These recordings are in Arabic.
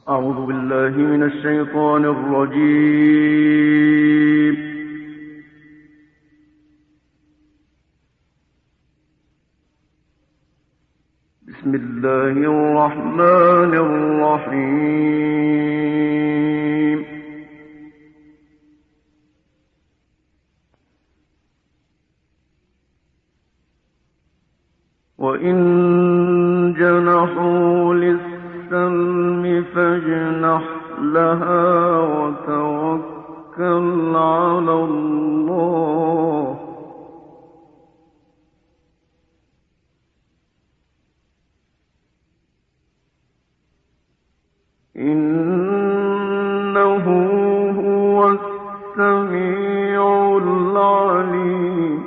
أعوذ بالله من الشيطان الرجيم. بسم الله الرحمن الرحيم. وإن جنحوا للسلم فاجنح لها وتوكل على الله إنه هو السميع العليم.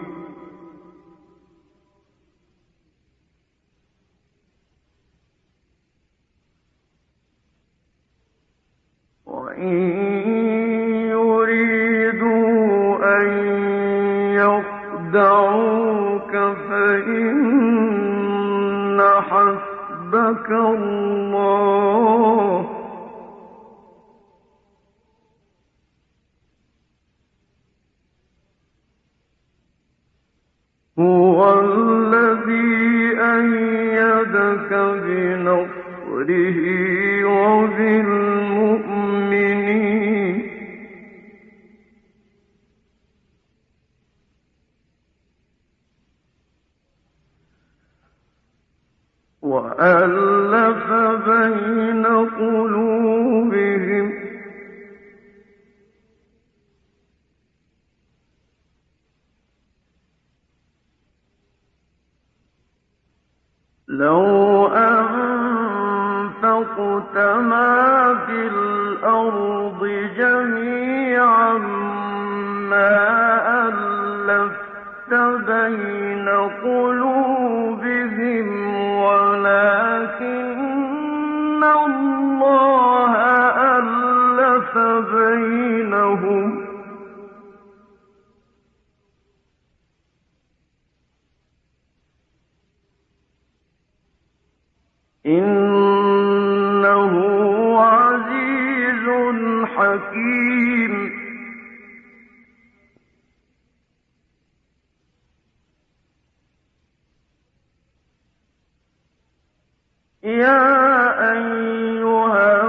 وإن يريدوا أن يخدعوك فإن حسبك الله هو الذي أيدك بنصره وبالمؤمنين وألف بين قلوبهم لو أنفقت ما في الأرض جميعا ما ألفت بين قلوبهم ولكن الله ألف بينهم إنه عزيز حكيم. يا أيها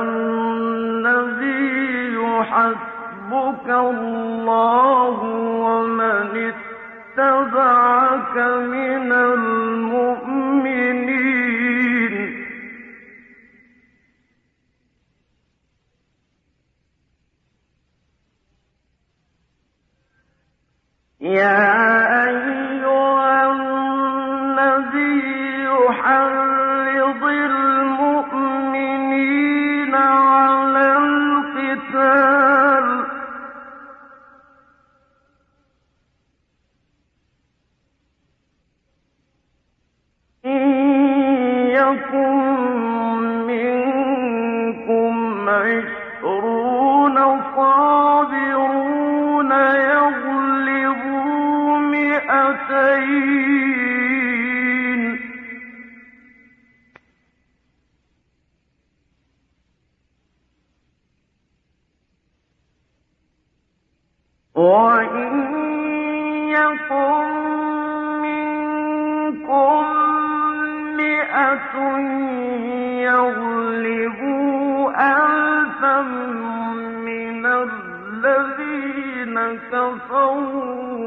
النبي حسبك الله ومن اتبعك من المؤمنين. يا أيها النبي حرض المؤمنين على القتال إن يكن منكم 20 صابرون يغلبوا 200 وإن يكن منكم 100 يغلبوا 1000 من الذين كفروا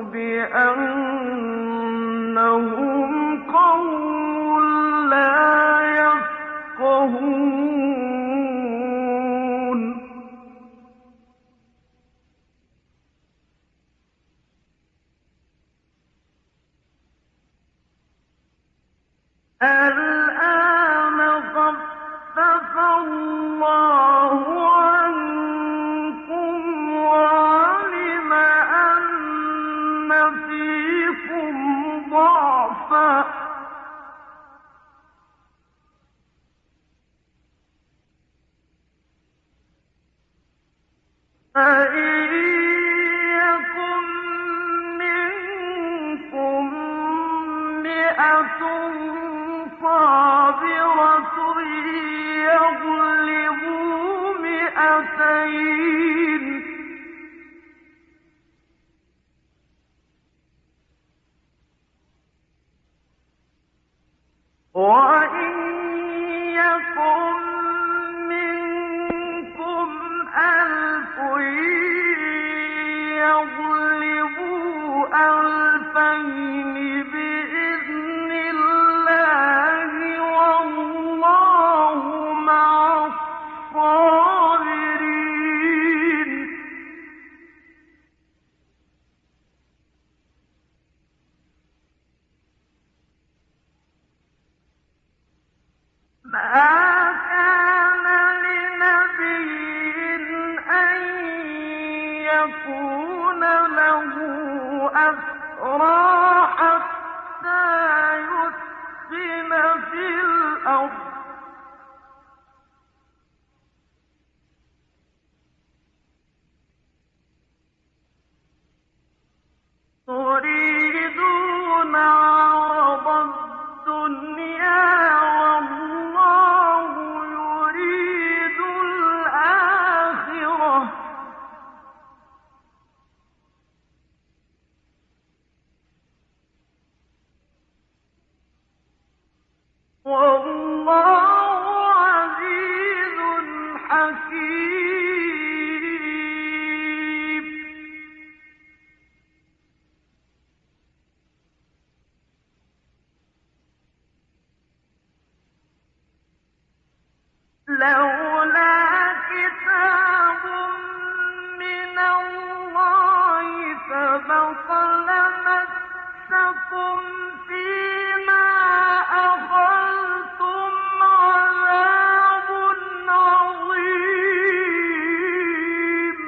بأنهم قوم لا يفقهون. الآن خفف الله عنكم وعلم أن فيكم ضعفا فإن يكن منكم 100 صابرة يغلبوا الْمُرْسَلِينَ وَإِن يَكُن مِّنكُمْ أَلْفٌ يَغْلِبُوا أَلْفَيْنِ بِإِذْنِ اللَّهِ وَاللَّهُ مَعَ الصَّابِرِينَ مَا كَانَ لِنَبِيٍّ أَن يَكُونَ لَهُ أَسْرَىٰ حَتَّىٰ يُثْخِنَ فِي الْأَرْضِ ۚ تُرِيدُونَ عَرَضَ الدُّنْيَا وَاللَّهُ يُرِيدُ الْآخِرَةَ ۗ وَاللَّهُ عَزِيزٌ حَكِيمٌ لولا كتاب من الله سبق لمسكم فيما أخذتم عذاب عظيم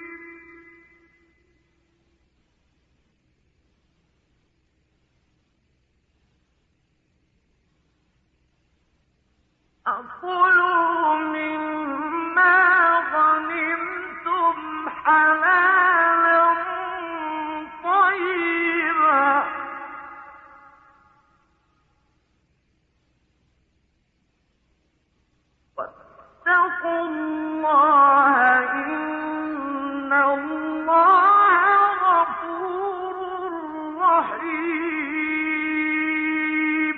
كُلُوا مِمَّا غَنِمْتُمْ حَلَالًا طَيِّبًا ۚ وَاتَّقُوا اللَّهَ ۖ إِنَّ اللَّهَ غَفُورٌ رَّحِيمٌ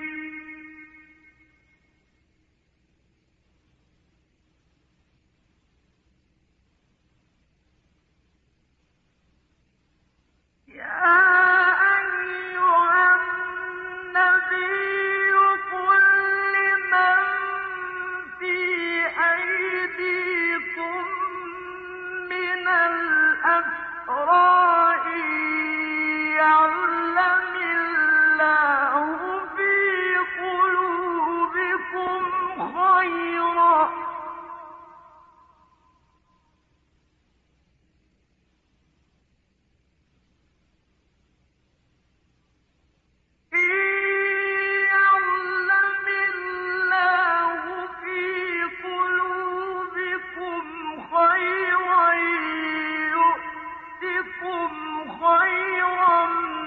يَا أَيُّهَا النَّبِيُّ قُل لِّمَن فِي أَيْدِيكُم مِّنَ الْأَسْرَىٰ إِن يَعْلَمِ اللَّهُ فِي قُلُوبِكُمْ خَيْرًا يُؤْتِكُمْ خَيْرًا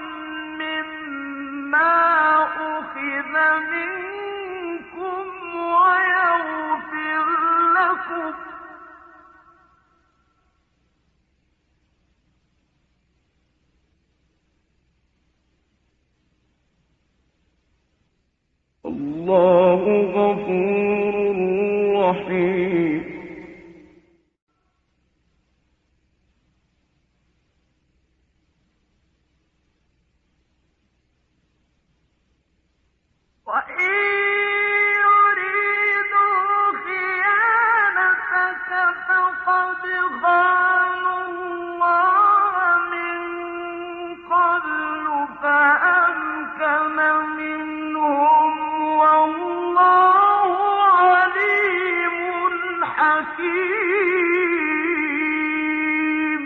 مِّمَّا أُخِذَ مِنكُمْ وَيَغْفِرْ لَكُمْ ۗ اللَّهُ غَفُورٌ رَّحِيمٌ وَإِن يُرِيدُوا خِيَانَتَكَ فَقَدْ خَانُوا اللَّهَ مِن قَبْلُ فَأَمْكَنَ مِنْهُمْ ۗ وَاللَّهُ عَلِيمٌ حَكِيمٌ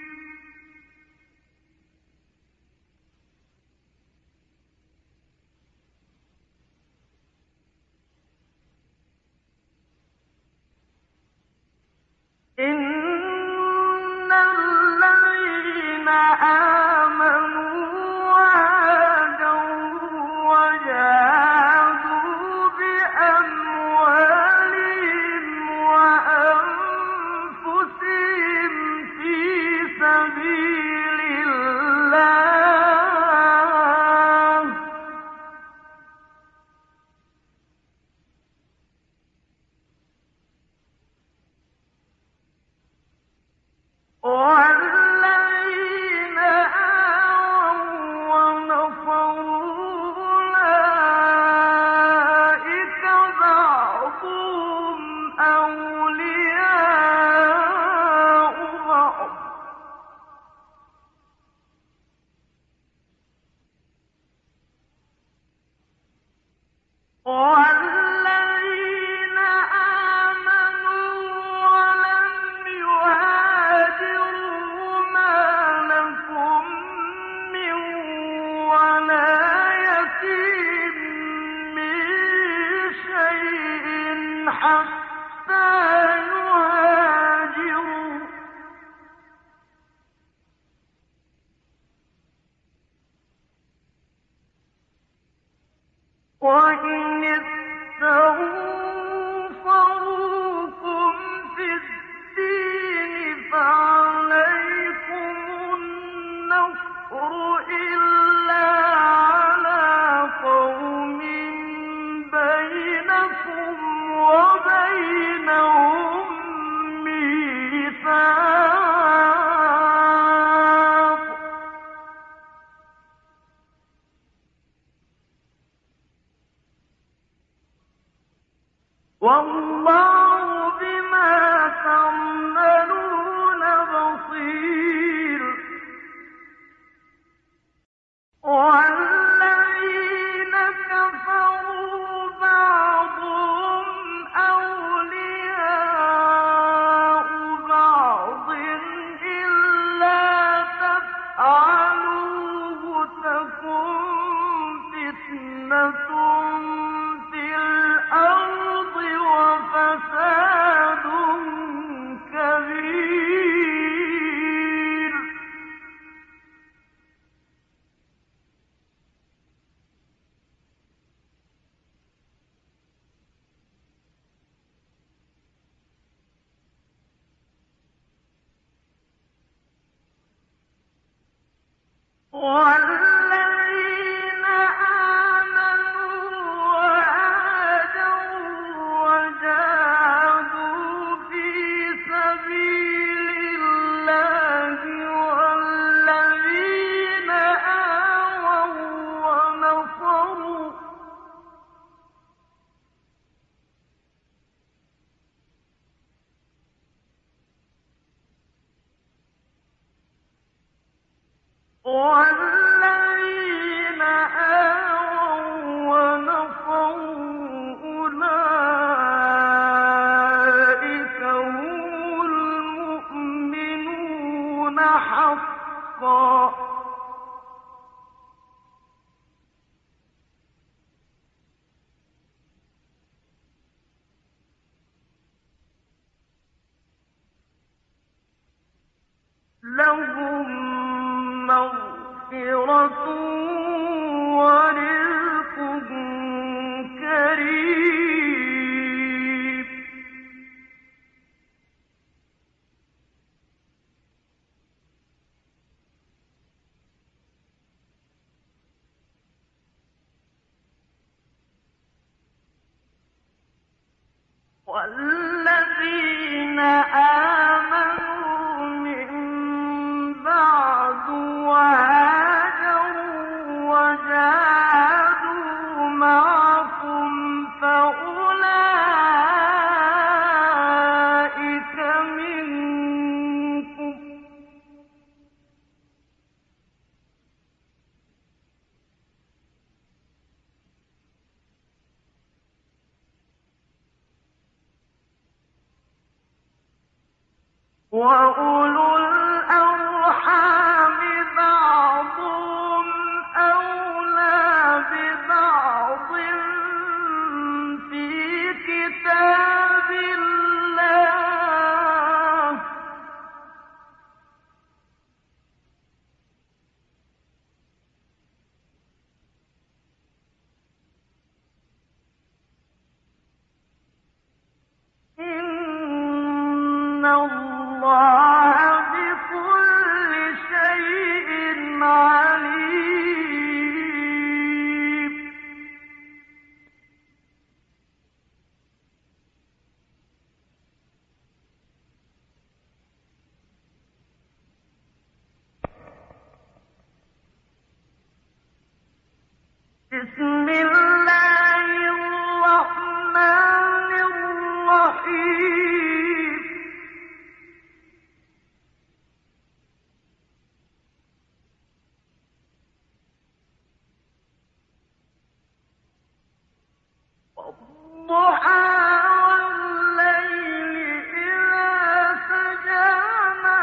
إِنَّ الَّذِينَ آمَنُوا وَهَاجَرُوا وَجَاهَدُوا بِأَمْوَالِهِمْ وَأَنفُسِهِمْ والذين آمنوا وهاجروا وجاهدوا في سبيل الله والذين آووا ونصروا أولئك هم المؤمنون حقا لهم مغفرة ورزق كريم والذين آمنوا من بعد وهاجروا وجاهدوا معكم فأولئك منكم وأولو الأرحام بعضهم أولى ببعض في كتاب الله إن الله بكل شيء عليم بسم الله الرحمن الرحيم والضحى والليل إذا سجى ما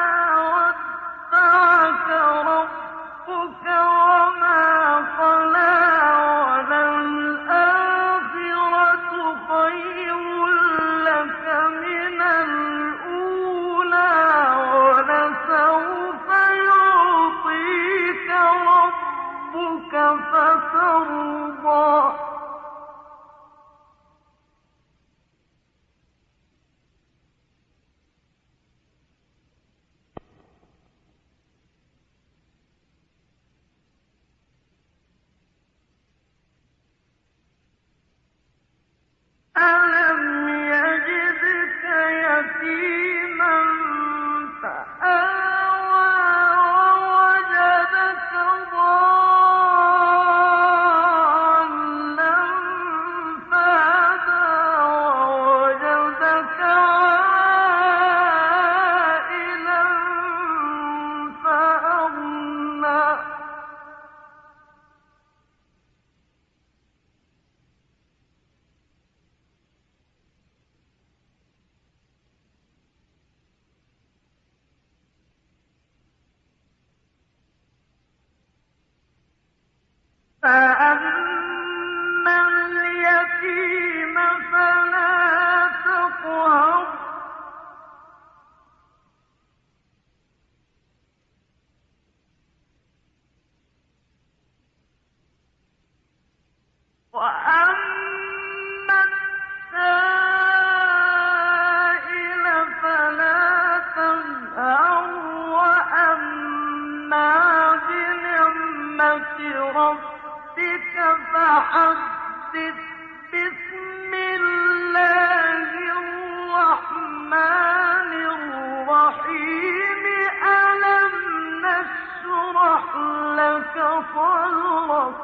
ودعك ربك وما قلى وللآخرة خير لك من صرف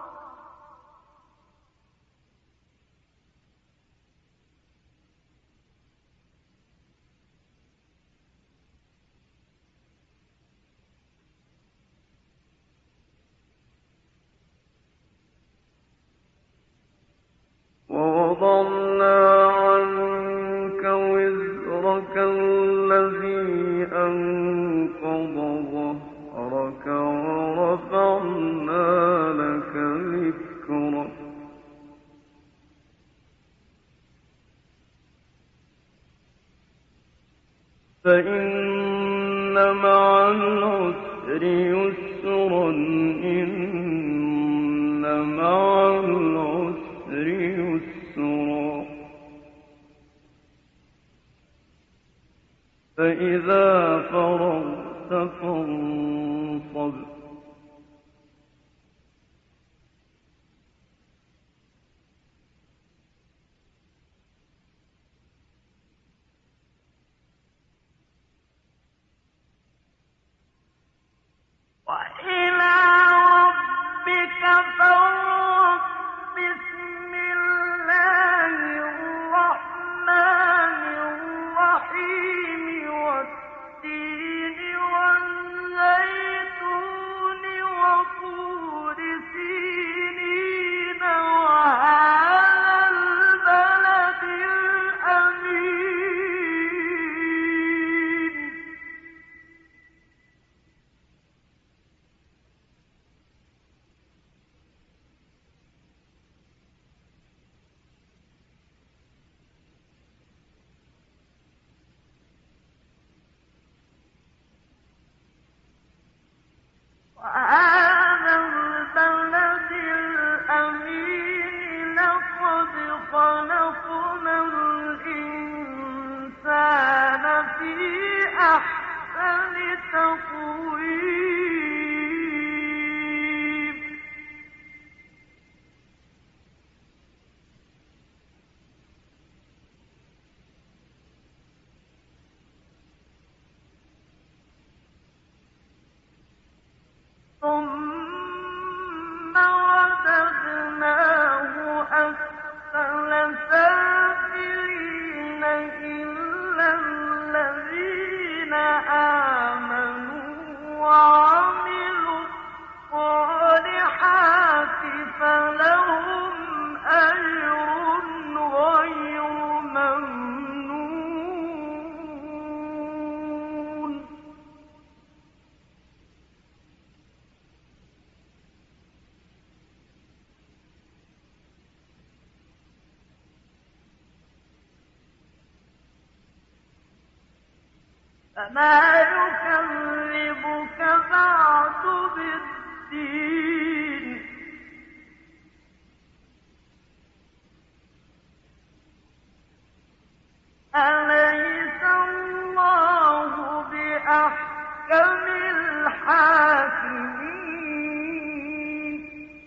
ووضعنا عنك وزرك الذي أنقض ظهرك ورفعنا لك ذكرك فإن مع العسر يسرا إن مع العسر يسرا فإذا فرغت فانصب وإلى ربك فارغب بسم الله الرحمن الرحيم والتين والزيتون وطور سينين وهذا البلد الأمين وهذا البلد الأمين لقد خلقنا الإنسان في أحسن تقويم ثم رددناه أسفل سافلين إلا الذين آمنوا وعملوا الصالحات فلهم أجر غير ممنون فما يكذبك بعد بالدين أليس الله بأحكم الحاكمين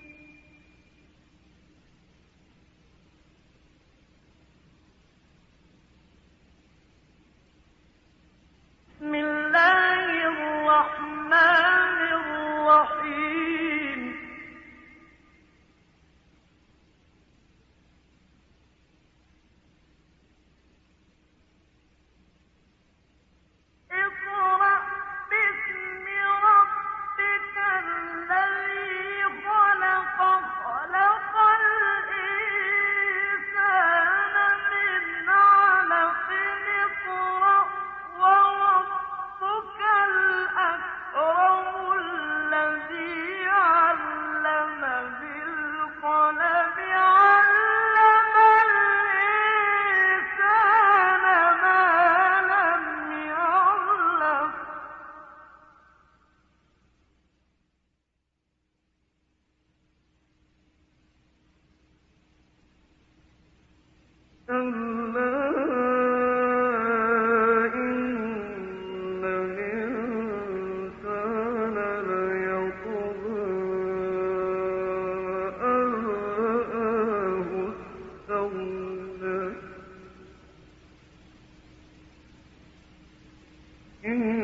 بسم الله الرحمن الرحيم اقرأ باسم ربك الذي خلق خلق الإنسان من علق اقرأ وربك الأكرم الذي علم بالقلم علم الإنسان ما لم يعلم كلا إن الإنسان ليطغى أن رآه استغنى إن